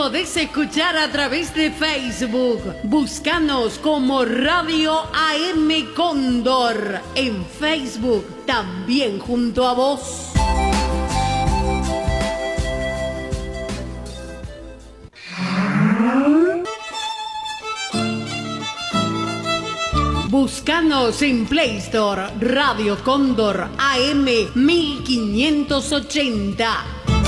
podés escuchar a través de Facebook. Búscanos como Radio AM Cóndor en Facebook, también junto a vos. Búscanos en Play Store, Radio Cóndor AM 1580.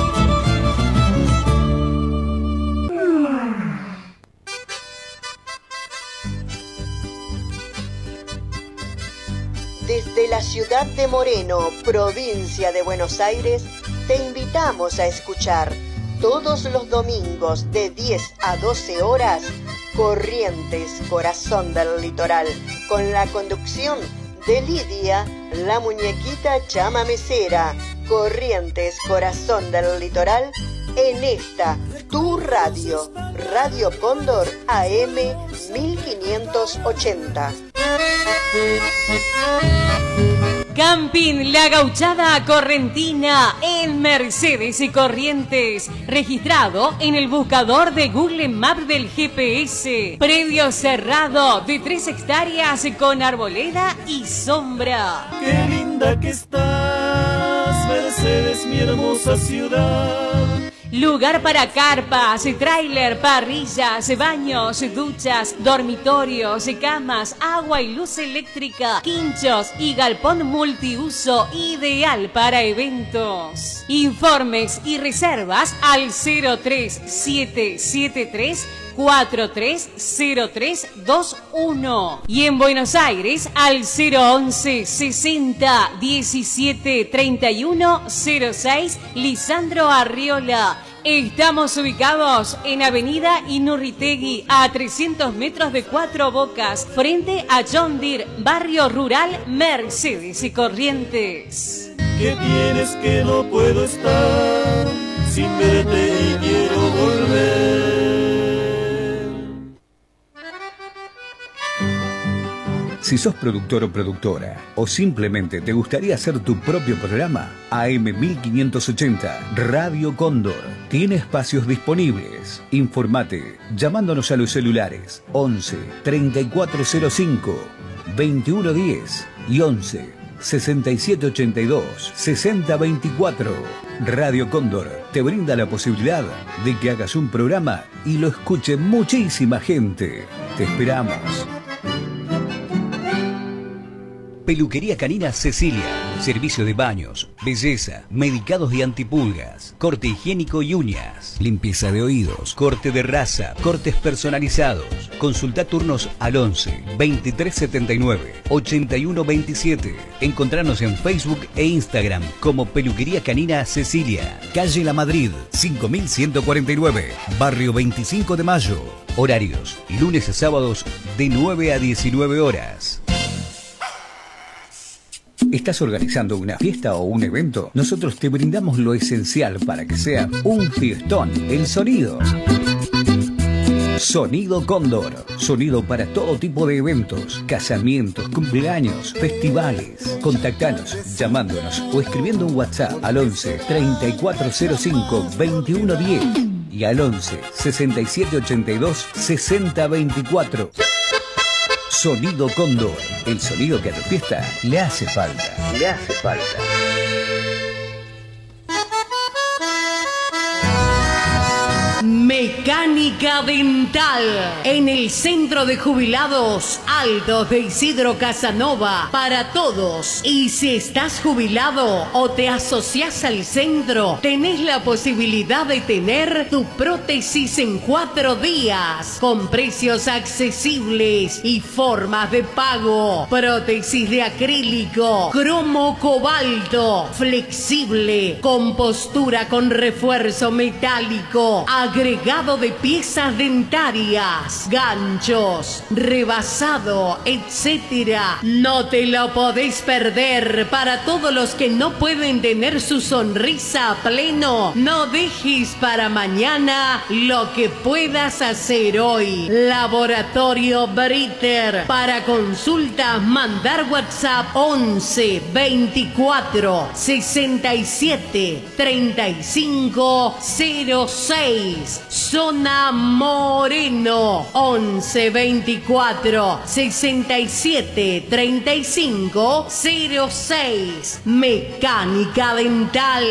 Desde la ciudad de Moreno, provincia de Buenos Aires, te invitamos a escuchar todos los domingos de 10 a 12 horas Corrientes, Corazón del Litoral, con la conducción de Lidia, la muñequita chamamecera. Corrientes, Corazón del Litoral, en esta, tu radio, Radio Cóndor AM 1580. Camping La Gauchada Correntina en Mercedes y Corrientes, registrado en el buscador de Google Maps del GPS. Predio cerrado de 3 hectáreas con arboleda y sombra. Qué linda que estás, Mercedes, mi hermosa ciudad. Lugar para carpas, tráiler, parrillas, baños, duchas, dormitorios, camas, agua y luz eléctrica, quinchos y galpón multiuso ideal para eventos. Informes y reservas al 03773 430321 y en Buenos Aires al 011 60 17 31 06 Lisandro Arriola. Estamos ubicados en Avenida Inurritegui, a 300 metros de Cuatro Bocas, frente a John Deere, barrio rural Mercedes y Corrientes. ¿Qué tienes que no puedo estar sin verte y quiero volver? Si sos productor o productora, o simplemente te gustaría hacer tu propio programa, AM 1580, Radio Cóndor, tiene espacios disponibles. Informate llamándonos a los celulares 11 3405 2110 y 11 6782 6024. Radio Cóndor te brinda la posibilidad de que hagas un programa y lo escuche muchísima gente. Te esperamos. Peluquería Canina Cecilia. Servicio de baños, belleza, medicados y antipulgas, corte higiénico y uñas, limpieza de oídos, corte de raza, cortes personalizados. Consulta turnos al 11 2379 8127. Encontranos en Facebook e Instagram como Peluquería Canina Cecilia. Calle La Madrid, 5149, Barrio 25 de Mayo. Horarios: lunes a sábados de 9 a 19 horas. ¿Estás organizando una fiesta o un evento? Nosotros te brindamos lo esencial para que sea un fiestón: el sonido. Sonido Cóndor. Sonido para todo tipo de eventos, casamientos, cumpleaños, festivales. Contactanos llamándonos o escribiendo un WhatsApp al 11 3405 2110 y al 11 6782 6024. Sonido Cóndor, el sonido que a tu fiesta le hace falta. Le hace falta. Mecánica Dental en el Centro de Jubilados Altos de Isidro Casanova, para todos. Y si estás jubilado o te asociás al centro, tenés la posibilidad de tener tu prótesis en 4 días con precios accesibles y formas de pago. Prótesis de acrílico, cromo cobalto, flexible, con postura con refuerzo metálico, agregado de piezas dentarias, ganchos, rebasado, etcétera. No te lo podés perder. Para todos los que no pueden tener su sonrisa a pleno, no dejes para mañana lo que puedas hacer hoy. Laboratorio Britter. Para consultas, mandar WhatsApp 11 24 67 35 06. Zona Moreno, 11 24 67 35 06. Mecánica Dental.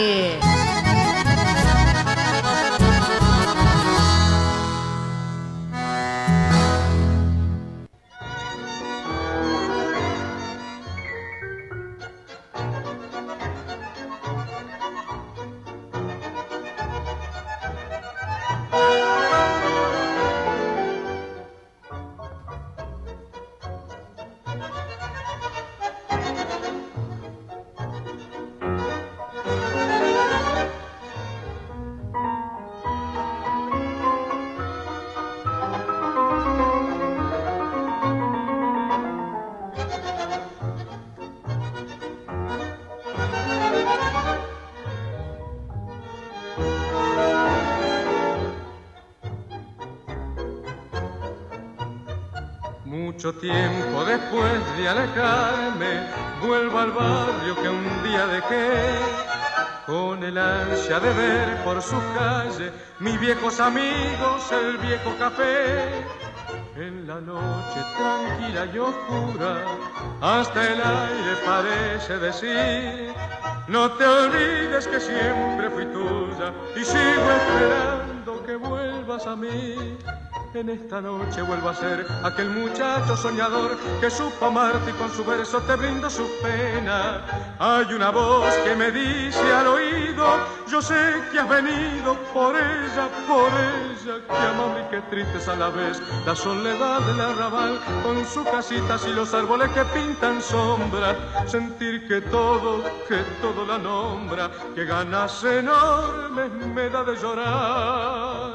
Mucho tiempo después de alejarme, vuelvo al barrio que un día dejé, con el ansia de ver por sus calles mis viejos amigos, el viejo café. En la noche tranquila y oscura, hasta el aire parece decir: no te olvides que siempre fui tuya y sigo esperando que vuelvas a mí. En esta noche vuelvo a ser aquel muchacho soñador que supo amarte y con su verso te brindo sus penas. Hay una voz que me dice al oído: yo sé que has venido por ella, que amable y que triste es a la vez la soledad del arrabal, con sus casitas y los árboles que pintan sombra. Sentir que todo la nombra, que ganas enormes me da de llorar.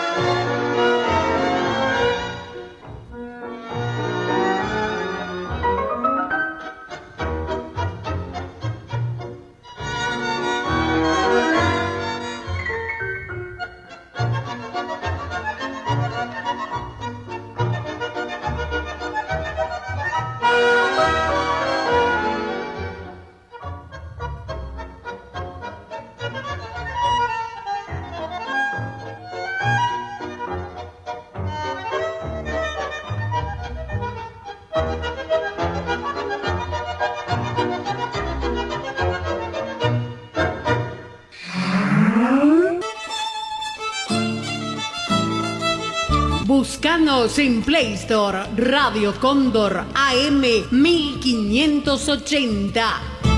Búscanos en Play Store, Radio Cóndor AM 1580.